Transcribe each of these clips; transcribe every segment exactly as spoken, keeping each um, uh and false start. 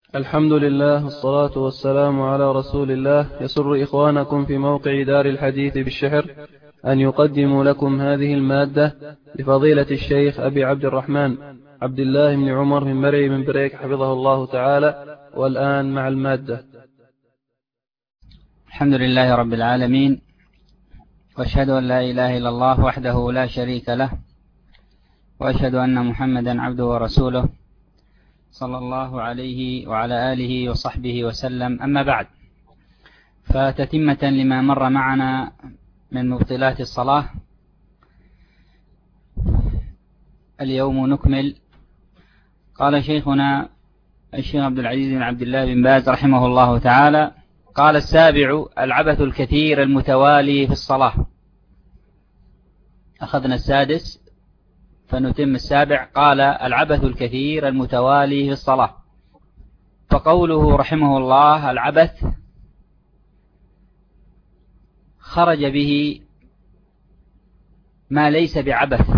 الحمد لله والصلاة والسلام على رسول الله. يسر إخوانكم في موقع دار الحديث بالشحر أن يقدموا لكم هذه المادة لفضيلة الشيخ أبي عبد الرحمن عبد الله بن عمر من مرعي من بريك حفظه الله تعالى. والآن مع المادة. الحمد لله رب العالمين، وأشهد أن لا إله إلا الله وحده لا شريك له، وأشهد أن محمدا عبده ورسوله صلى الله عليه وعلى آله وصحبه وسلم. أما بعد، فتتمة لما مر معنا من مبطلات الصلاة، اليوم نكمل. قال شيخنا الشيخ عبد العزيز بن عبد الله بن باز رحمه الله تعالى: قال السابع: العبث الكثير المتوالي في الصلاة. أخذنا السادس فنتم السابع. قال: العبث الكثير المتوالي في الصلاة. فقوله رحمه الله العبث خرج به ما ليس بعبث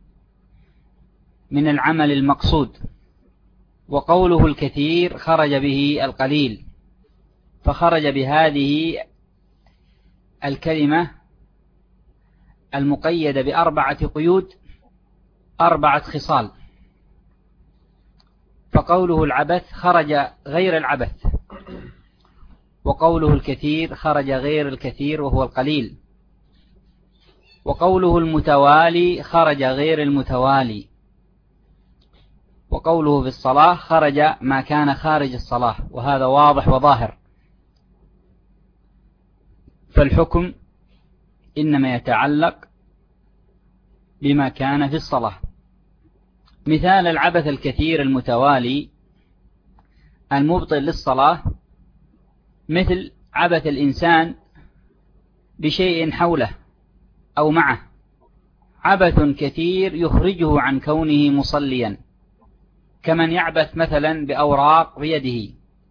من العمل المقصود، وقوله الكثير خرج به القليل، فخرج بهذه الكلمة المقيدة بأربعة قيود، أربعة خصال. فقوله العبث خرج غير العبث، وقوله الكثير خرج غير الكثير وهو القليل، وقوله المتوالي خرج غير المتوالي، وقوله في الصلاة خرج ما كان خارج الصلاة، وهذا واضح وظاهر. فالحكم إنما يتعلق بما كان في الصلاة. مثال العبث الكثير المتوالي المبطل للصلاة مثل عبث الإنسان بشيء حوله أو معه، عبث كثير يخرجه عن كونه مصليا، كمن يعبث مثلا بأوراق بيده،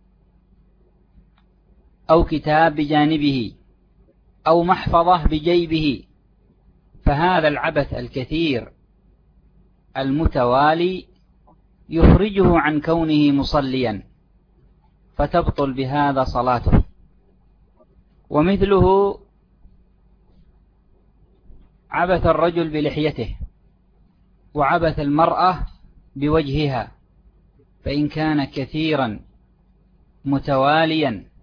أو كتاب بجانبه، أو محفظة بجيبه. فهذا العبث الكثير المتوالي يخرجه عن كونه مصليا، فتبطل بهذا صلاته. ومثله عبث الرجل بلحيته، وعبث المرأة بوجهها، فإن كان كثيرا متواليا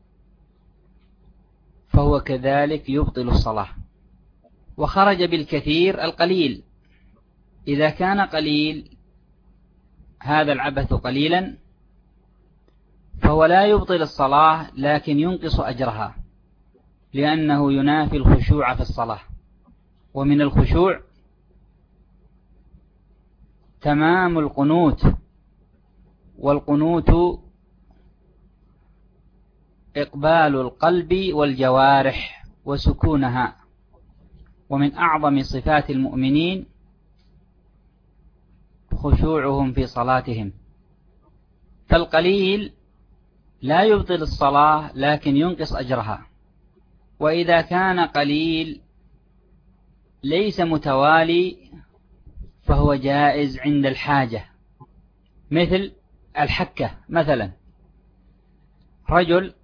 فهو كذلك يبطل الصلاة. وخرج بالكثير القليل، إذا كان قليل هذا العبث قليلا فهو لا يبطل الصلاة، لكن ينقص أجرها، لأنه ينافي الخشوع في الصلاة. ومن الخشوع تمام القنوت، والقنوت إقبال القلب والجوارح وسكونها. ومن أعظم صفات المؤمنين خشوعهم في صلاتهم. فالقليل لا يبطل الصلاة لكن ينقص أجرها. وإذا كان قليل ليس متوالي فهو جائز عند الحاجة، مثل الحكة. مثلا رجل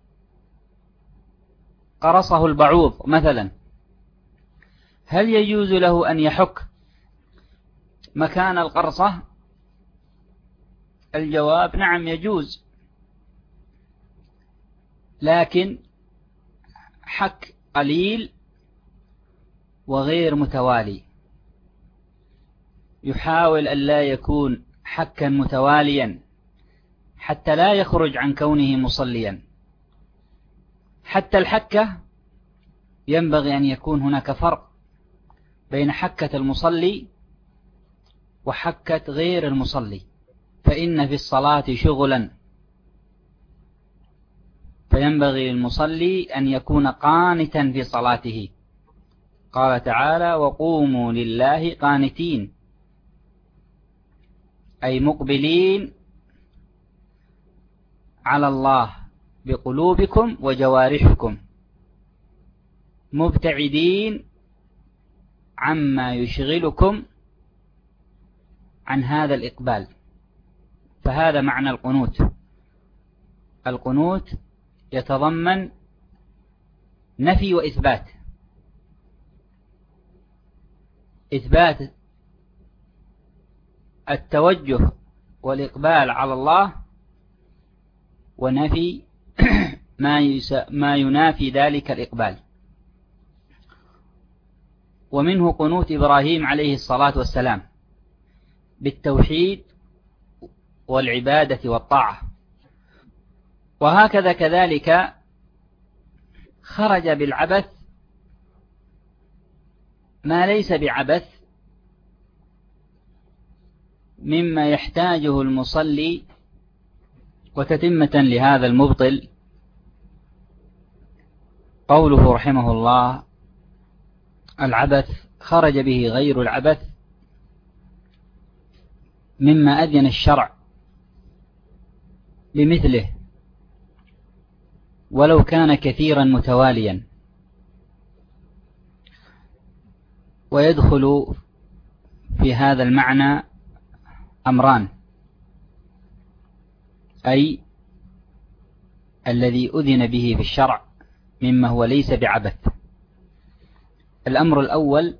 قرصه البعوض مثلا، هل يجوز له أن يحك مكان القرصة؟ الجواب نعم يجوز، لكن حك قليل وغير متوالي. يحاول أن لا يكون حكا متواليا حتى لا يخرج عن كونه مصليا. حتى الحكة ينبغي أن يكون هناك فرق بين حكة المصلي وحكة غير المصلي، فإن في الصلاة شغلا، فينبغي للمصلي أن يكون قانتا في صلاته. قال تعالى: وقوموا لله قانتين، أي مقبلين على الله بقلوبكم وجوارحكم، مبتعدين عما يشغلكم عن هذا الإقبال. فهذا معنى القنوت. القنوت يتضمن نفي وإثبات. إثبات التوجه والإقبال على الله، ونفي ما ما ينافي ذلك الإقبال. ومنه قنوت إبراهيم عليه الصلاة والسلام بالتوحيد والعبادة والطاعة. وهكذا كذلك خرج بالعبث ما ليس بعبث مما يحتاجه المصلي. وتتمة لهذا المبطل قوله رحمه الله: العبث خرج به غير العبث مما أذن الشرع بمثله ولو كان كثيرا متواليا. ويدخل في هذا المعنى أمران: أي الذي أذن به في الشرع مما هو ليس بعبث. الأمر الأول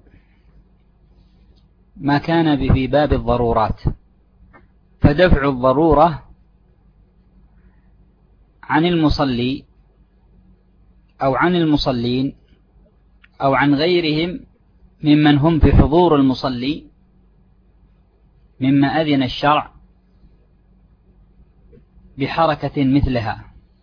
ما كان في باب الضرورات، فدفع الضرورة عن المصلي أو عن المصلين أو عن غيرهم ممن هم في حضور المصلي مما أذن الشرع بحركة مثلها.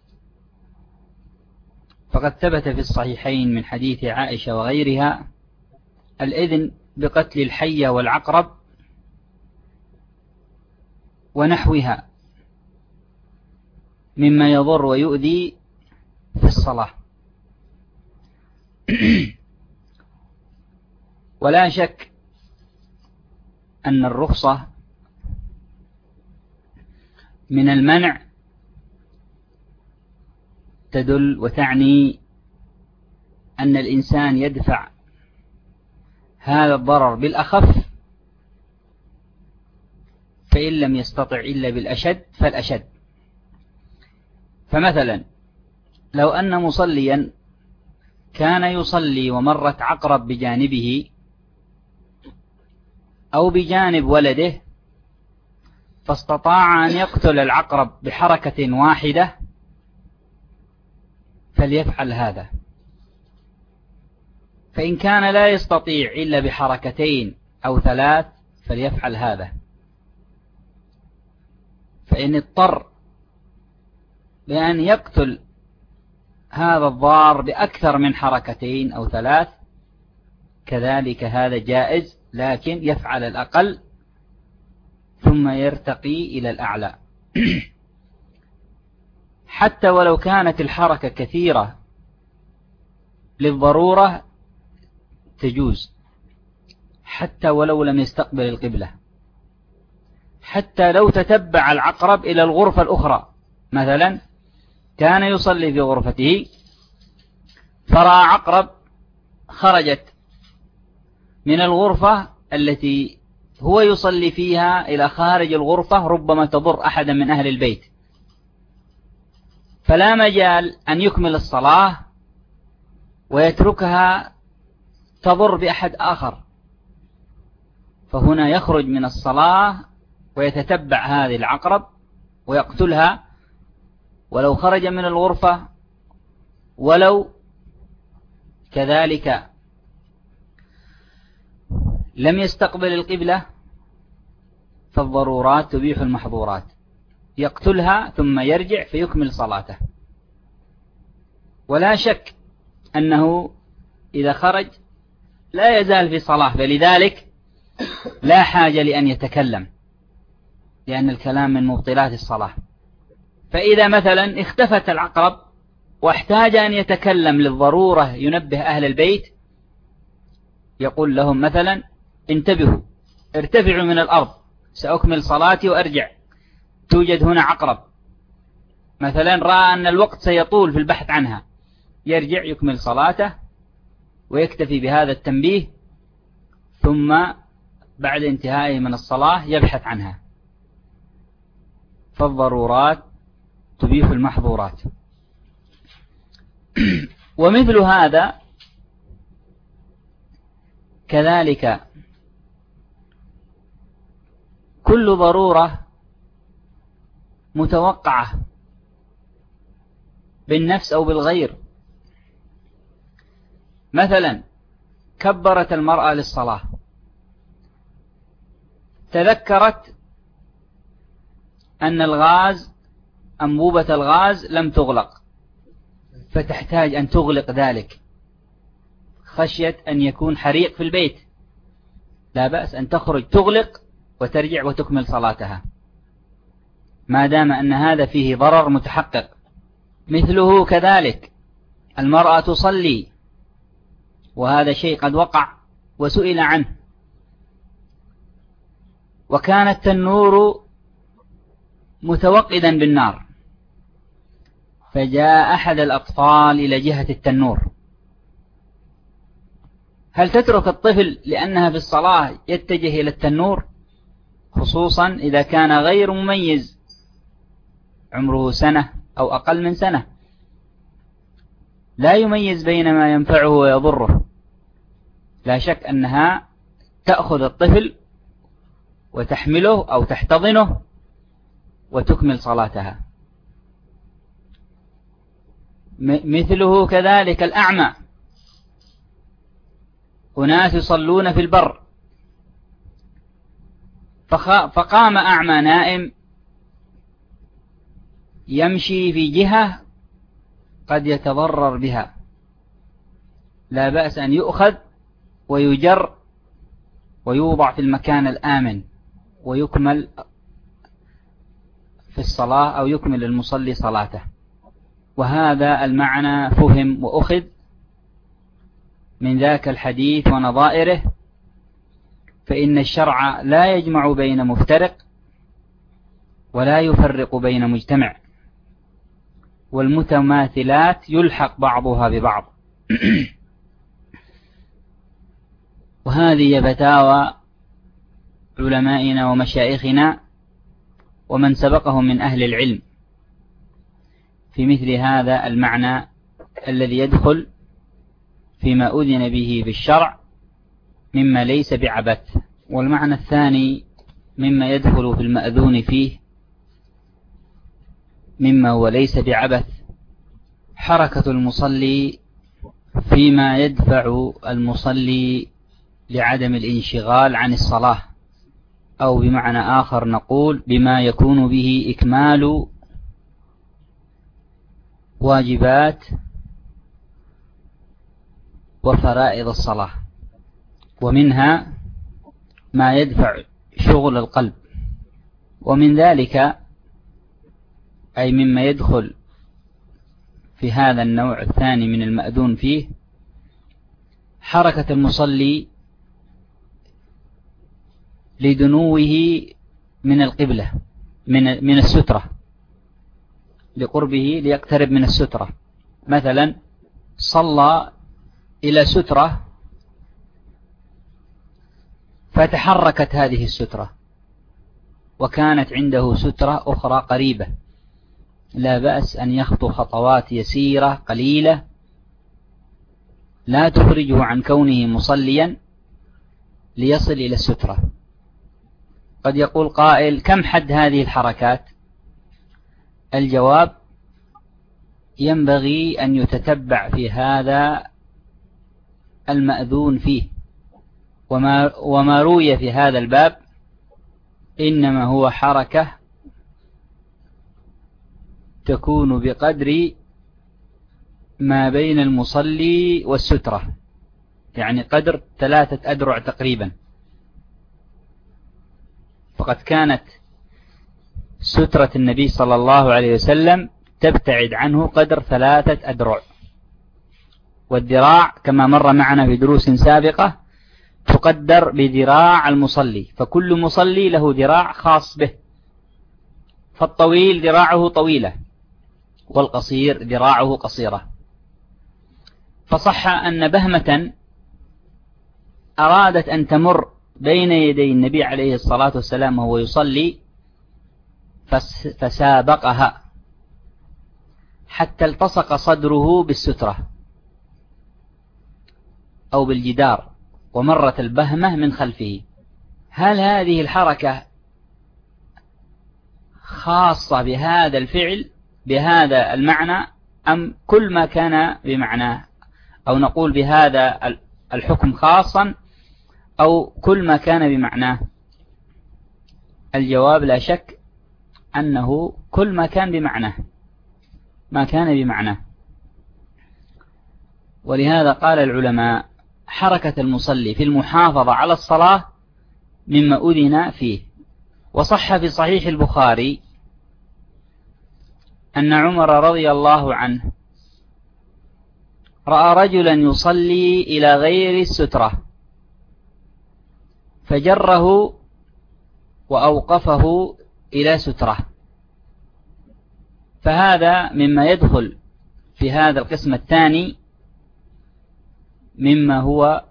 فقد ثبت في الصحيحين من حديث عائشة وغيرها الإذن بقتل الحية والعقرب ونحوها مما يضر ويؤذي في الصلاة. ولا شك أن الرخصة من المنع تدل وتعني أن الإنسان يدفع هذا الضرر بالأخف، فإن لم يستطع إلا بالأشد فالأشد. فمثلا لو أن مصليا كان يصلي ومرت عقرب بجانبه أو بجانب ولده فاستطاع أن يقتل العقرب بحركة واحدة فليفعل هذا. فإن كان لا يستطيع إلا بحركتين أو ثلاث فليفعل هذا. فإن اضطر بأن يقتل هذا الضار بأكثر من حركتين أو ثلاث كذلك هذا جائز، لكن يفعل الأقل ثم يرتقي إلى الأعلى. حتى ولو كانت الحركة كثيرة للضرورة تجوز، حتى ولو لم يستقبل القبلة، حتى لو تتبع العقرب إلى الغرفة الأخرى. مثلا كان يصلي في غرفته فرأى عقرب خرجت من الغرفة التي هو يصلي فيها إلى خارج الغرفة، ربما تضر أحدا من أهل البيت، فلا مجال أن يكمل الصلاة ويتركها تضر بأحد آخر، فهنا يخرج من الصلاة ويتتبع هذه العقرب ويقتلها ولو خرج من الغرفة، ولو كذلك لم يستقبل القبلة، فالضرورات تبيح المحظورات، يقتلها ثم يرجع فيكمل صلاته. ولا شك أنه إذا خرج لا يزال في صلاة، فلذلك لا حاجة لأن يتكلم، لأن الكلام من مبطلات الصلاة. فإذا مثلا اختفت العقرب واحتاج أن يتكلم للضرورة ينبه أهل البيت، يقول لهم مثلا انتبهوا، ارتفعوا من الأرض، سأكمل صلاتي وأرجع، توجد هنا عقرب. مثلا رأى أن الوقت سيطول في البحث عنها، يرجع يكمل صلاته ويكتفي بهذا التنبيه، ثم بعد انتهائه من الصلاة يبحث عنها. فالضرورات تبيح المحظورات. ومثل هذا كذلك كل ضرورة متوقعة بالنفس أو بالغير. مثلا كبرت المرأة للصلاة، تذكرت أن الغاز أنبوبة الغاز لم تغلق، فتحتاج أن تغلق ذلك خشية أن يكون حريق في البيت، لا بأس أن تخرج تغلق وترجع وتكمل صلاتها ما دام أن هذا فيه ضرر متحقق. مثله كذلك المرأة تصلي وهذا شيء قد وقع وسئل عنه، وكان التنور متوقدا بالنار، فجاء أحد الأطفال إلى جهة التنور، هل تترك الطفل لأنها في الصلاة يتجه إلى التنور؟ خصوصا إذا كان غير مميز، عمره سنة أو أقل من سنة، لا يميز بين ما ينفعه ويضره. لا شك أنها تأخذ الطفل وتحمله أو تحتضنه وتكمل صلاتها. مثله كذلك الأعمى، أناس يصلون في البر فقام أعمى نائم يمشي في جهة قد يتضرر بها، لا بأس أن يؤخذ ويجر ويوضع في المكان الآمن ويكمل في الصلاة أو يكمل المصلي صلاته. وهذا المعنى فهم وأخذ من ذاك الحديث ونظائره، فإن الشرع لا يجمع بين مفترق ولا يفرق بين مجتمع، والمتماثلات يلحق بعضها ببعض. وهذه فتاوى علمائنا ومشايخنا ومن سبقهم من أهل العلم في مثل هذا المعنى الذي يدخل فيما أذن به بالشرع مما ليس بعبث. والمعنى الثاني مما يدخل في المأذون فيه مما هو ليس بعبث، حركة المصلي فيما يدفع المصلي لعدم الانشغال عن الصلاة، أو بمعنى آخر نقول بما يكون به إكمال واجبات وفرائض الصلاة. ومنها ما يدفع شغل القلب، ومن ذلك أي مما يدخل في هذا النوع الثاني من المأذون فيه حركة المصلي لدنوه من القبلة من من السترة، لقربه ليقترب من السترة. مثلا صلى إلى سترة فتحركت هذه السترة وكانت عنده سترة أخرى قريبة، لا بأس أن يخطو خطوات يسيرة قليلة لا تخرجه عن كونه مصليا ليصل إلى السترة. قد يقول قائل كم حد هذه الحركات؟ الجواب ينبغي أن يتتبع في هذا المأذون فيه، وما, وما روي في هذا الباب إنما هو حركة تكون بقدر ما بين المصلي والسترة، يعني قدر ثلاثة أذرع تقريبا. فقد كانت سترة النبي صلى الله عليه وسلم تبتعد عنه قدر ثلاثة أذرع، والذراع كما مر معنا في دروس سابقة تقدر بذراع المصلي، فكل مصلي له ذراع خاص به، فالطويل ذراعه طويلة والقصير ذراعه قصيرة. فصح أن بهمة أرادت أن تمر بين يدي النبي عليه الصلاة والسلام وهو يصلي فسابقها حتى التصق صدره بالسترة أو بالجدار ومرت البهمة من خلفه. هل هذه الحركة خاصة بهذا الفعل بهذا المعنى أم كل ما كان بمعناه، أو نقول بهذا الحكم خاصا أو كل ما كان بمعناه؟ الجواب لا شك أنه كل ما كان بمعناه، ما كان بمعناه. ولهذا قال العلماء حركة المصلي في المحافظة على الصلاة مما أذن فيه. وصح في صحيح البخاري أن عمر رضي الله عنه رأى رجلا يصلي إلى غير السترة فجره وأوقفه إلى سترة، فهذا مما يدخل في هذا القسم الثاني مما هو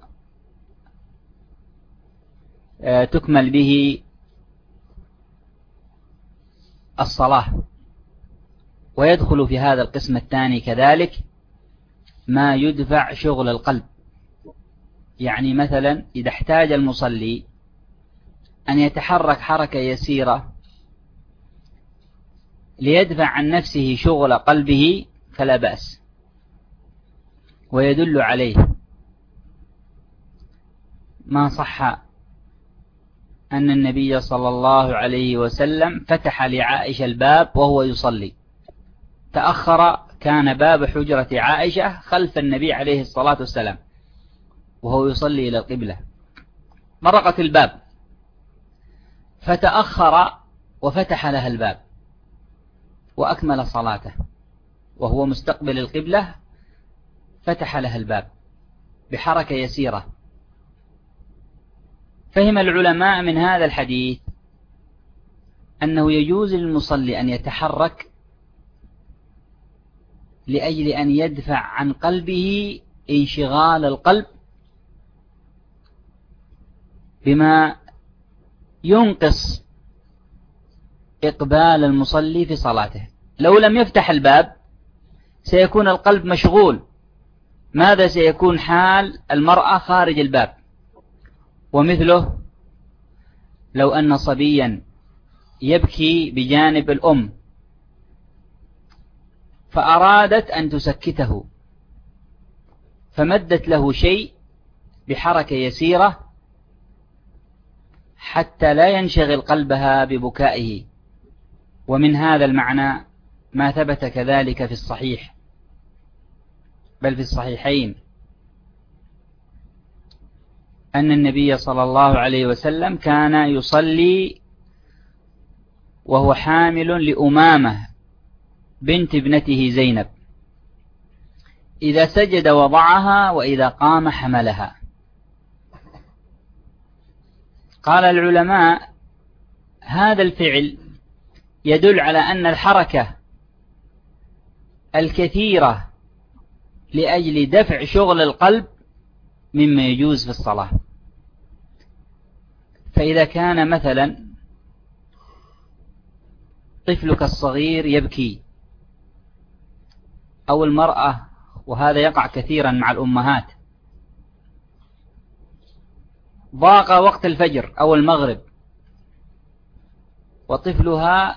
تكمل به الصلاة. ويدخل في هذا القسم الثاني كذلك ما يدفع شغل القلب. يعني مثلا إذا احتاج المصلي أن يتحرك حركة يسيرة ليدفع عن نفسه شغل قلبه فلا بأس. ويدل عليه ما صح أن النبي صلى الله عليه وسلم فتح لعائشة الباب وهو يصلي، تأخر، كان باب حجرة عائشة خلف النبي عليه الصلاة والسلام وهو يصلي إلى القبلة، مرقت الباب فتأخر وفتح لها الباب وأكمل صلاته وهو مستقبل القبلة، فتح لها الباب بحركة يسيرة. فهم العلماء من هذا الحديث أنه يجوز للمصلي أن يتحرك لأجل أن يدفع عن قلبه انشغال القلب بما ينقص إقبال المصلي في صلاته. لو لم يفتح الباب سيكون القلب مشغول. ماذا سيكون حال المرأة خارج الباب؟ ومثله لو أن صبيا يبكي بجانب الأم فأرادت أن تسكته فمدت له شيء بحركة يسيرة حتى لا ينشغل قلبها ببكائه. ومن هذا المعنى ما ثبت كذلك في الصحيح بل في الصحيحين أن النبي صلى الله عليه وسلم كان يصلي وهو حامل لأمامة بنت ابنته زينب، إذا سجد وضعها وإذا قام حملها. قال العلماء هذا الفعل يدل على أن الحركة الكثيرة لأجل دفع شغل القلب مما يجوز في الصلاة. فإذا كان مثلا طفلك الصغير يبكي أو المرأة، وهذا يقع كثيرا مع الأمهات، ضاق وقت الفجر أو المغرب وطفلها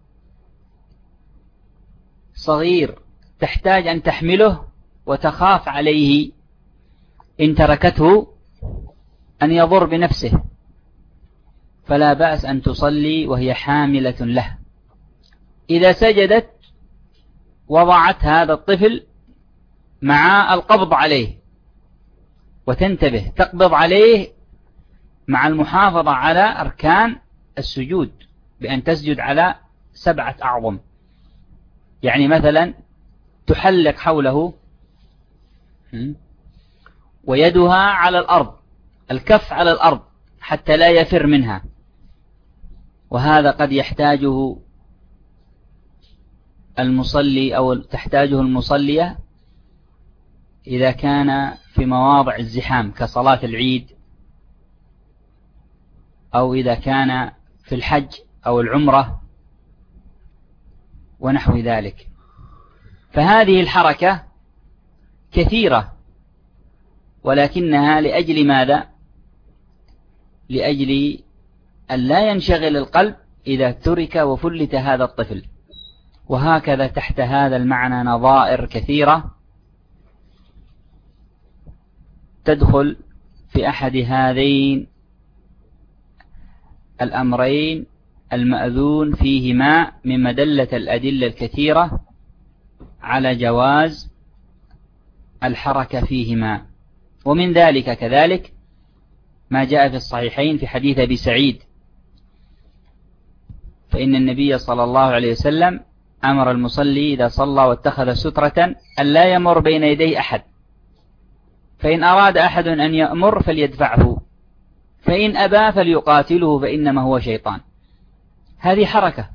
صغير تحتاج أن تحمله وتخاف عليه إن تركته أن يضر بنفسه، فلا بأس أن تصلي وهي حاملة له. إذا سجدت وضعت هذا الطفل مع القبض عليه، وتنتبه تقبض عليه مع المحافظة على أركان السجود بأن تسجد على سبعة أعظم. يعني مثلا تحلق حوله ويدها على الأرض، الكف على الأرض حتى لا يفر منها، وهذا قد يحتاجه المصلي أو تحتاجه المصلية إذا كان في مواضع الزحام كصلاة العيد، أو إذا كان في الحج أو العمرة ونحو ذلك. فهذه الحركة كثيرة، ولكنها لأجل ماذا؟ لأجل أن لا ينشغل القلب إذا ترك وفلت هذا الطفل. وهكذا تحت هذا المعنى نظائر كثيرة تدخل في أحد هذين الأمرين المأذون فيهما من مدلة الأدلة الكثيرة على جواز الحركة فيهما. ومن ذلك كذلك ما جاء في الصحيحين في حديث أبي سعيد، فإن النبي صلى الله عليه وسلم أمر المصلي إذا صلى واتخذ سترة أن لا يمر بين يدي أحد، فإن أراد أحد أن يأمر فليدفعه، فإن أبى فليقاتله فإنما هو شيطان. هذه حركة،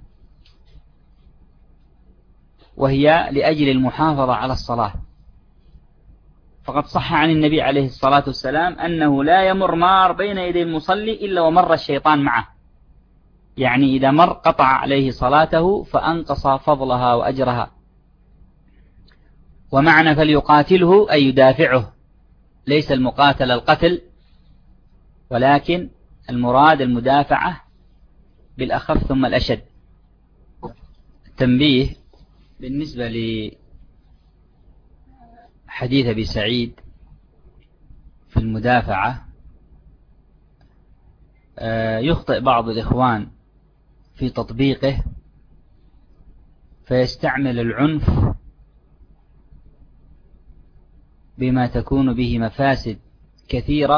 وهي لأجل المحافظة على الصلاة. فقد صح عن النبي عليه الصلاة والسلام أنه لا يمر مار بين يدي المصلي إلا ومر الشيطان معه، يعني إذا مر قطع عليه صلاته فأنقص فضلها وأجرها. ومعنى فليقاتله أي يدافعه، ليس المقاتل القتل، ولكن المراد المدافعة بالأخف ثم الأشد. تنبيه بالنسبة لحديث أبي سعيد في المدافعة، يخطئ بعض الإخوان في تطبيقه فيستعمل العنف بما تكون به مفاسد كثيرة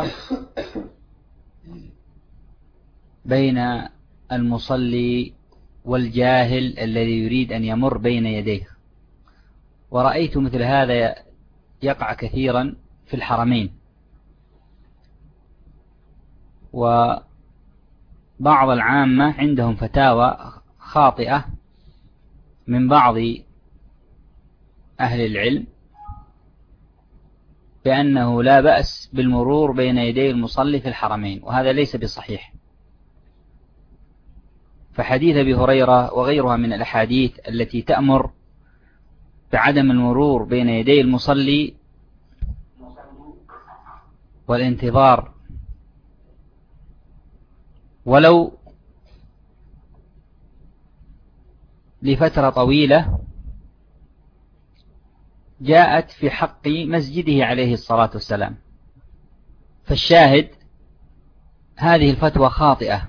بين المصلي والجاهل الذي يريد أن يمر بين يديه. ورأيت مثل هذا يقع كثيرا في الحرمين. وبعض العامة عندهم فتاوى خاطئة من بعض أهل العلم بأنه لا بأس بالمرور بين يدي المصلي في الحرمين، وهذا ليس بصحيح. فحديث أبي هريرة وغيرها من الأحاديث التي تأمر بعدم المرور بين يدي المصلي والانتظار ولو لفترة طويلة جاءت في حق مسجده عليه الصلاة والسلام. فالشاهد هذه الفتوى خاطئة،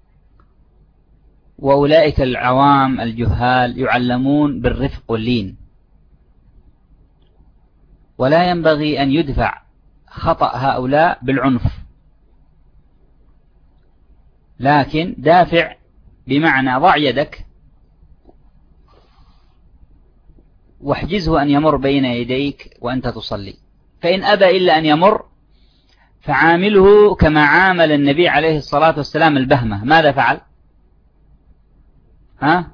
وأولئك العوام الجهال يعلمون بالرفق واللين، ولا ينبغي أن يدفع خطأ هؤلاء بالعنف، لكن دافع بمعنى ضع يدك واحجزه أن يمر بين يديك وأنت تصلي. فإن أبى إلا أن يمر فعامله كما عامل النبي عليه الصلاة والسلام البهمة. ماذا فعل؟ ها؟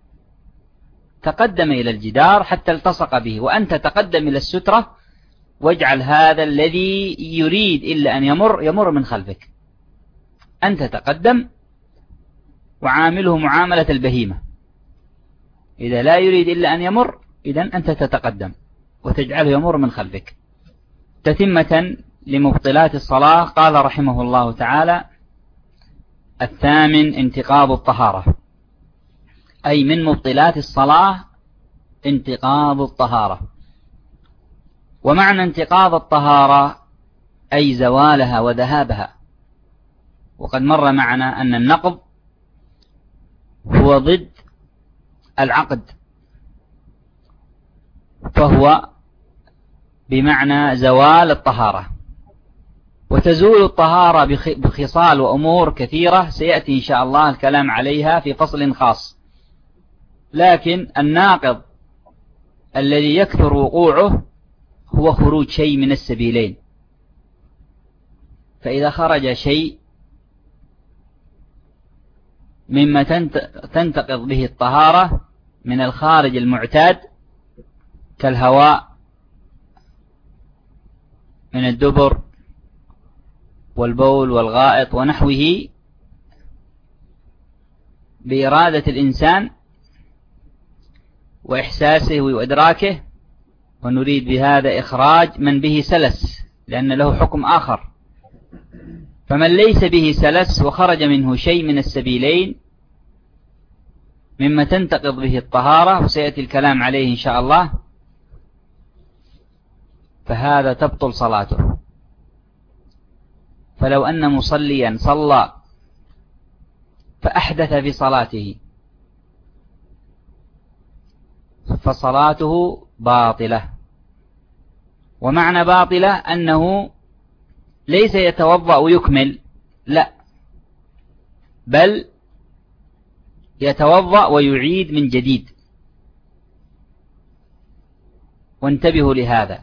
تقدم إلى الجدار حتى التصق به، وأنت تقدم إلى السترة واجعل هذا الذي يريد إلا أن يمر يمر من خلفك. أنت تقدم وعامله معاملة البهيمة، إذا لا يريد إلا أن يمر إذن أنت تتقدم وتجعله يمر من خلفك. تتمة لمبطلات الصلاة قال رحمه الله تعالى: الثامن انتقاض الطهارة، أي من مبطلات الصلاة انتقاض الطهارة. ومعنى انتقاض الطهارة أي زوالها وذهابها. وقد مر معنا أن النقض هو ضد العقد، فهو بمعنى زوال الطهارة. وتزول الطهارة بخصال وأمور كثيرة سيأتي إن شاء الله الكلام عليها في فصل خاص، لكن الناقض الذي يكثر وقوعه هو خروج شيء من السبيلين. فإذا خرج شيء مما تنتقض به الطهارة من الخارج المعتاد كالهواء من الدبر والبول والغائط ونحوه بإرادة الإنسان وإحساسه وإدراكه، ونريد بهذا إخراج من به سلس، لأن له حكم آخر. فمن ليس به سلس وخرج منه شيء من السبيلين مما تنتقض به الطهارة، وسيأتي الكلام عليه إن شاء الله، فهذا تبطل صلاته. فلو أن مصليا صلى فأحدث في صلاته فصلاته باطلة. ومعنى باطلة أنه ليس يتوضأ ويكمل، لا، بل يتوضأ ويعيد من جديد. وانتبهوا لهذا،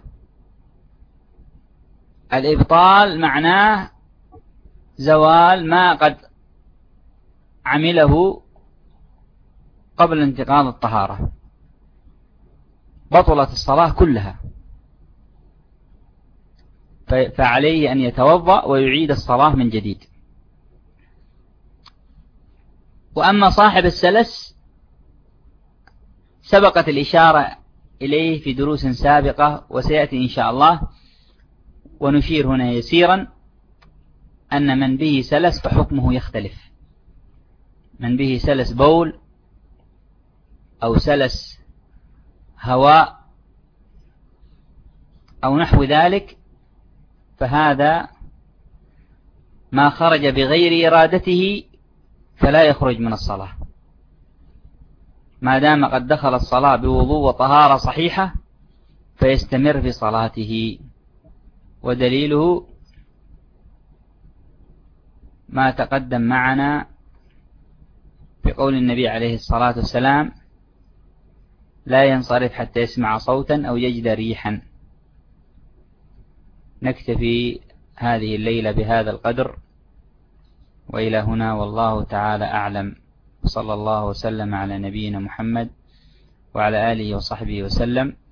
الإبطال معناه زوال ما قد عمله قبل انتقاض الطهارة، بطلت الصلاة كلها، فعليه أن يتوضأ ويعيد الصلاة من جديد. وأما صاحب السلس سبقت الإشارة إليه في دروس سابقة، وسيأتي إن شاء الله، ونشير هنا يسيرا أن من به سلس فحكمه يختلف. من به سلس بول أو سلس هواء أو نحو ذلك، فهذا ما خرج بغير إرادته فلا يخرج من الصلاة، ما دام قد دخل الصلاة بوضوء وطهارة صحيحة فيستمر في صلاته. ودليله ما تقدم معنا في قول النبي عليه الصلاة والسلام: لا ينصرف حتى يسمع صوتا أو يجد ريحا. نكتفي هذه الليلة بهذا القدر، وإلى هنا والله تعالى أعلم، وصلى الله وسلم على نبينا محمد وعلى آله وصحبه وسلم.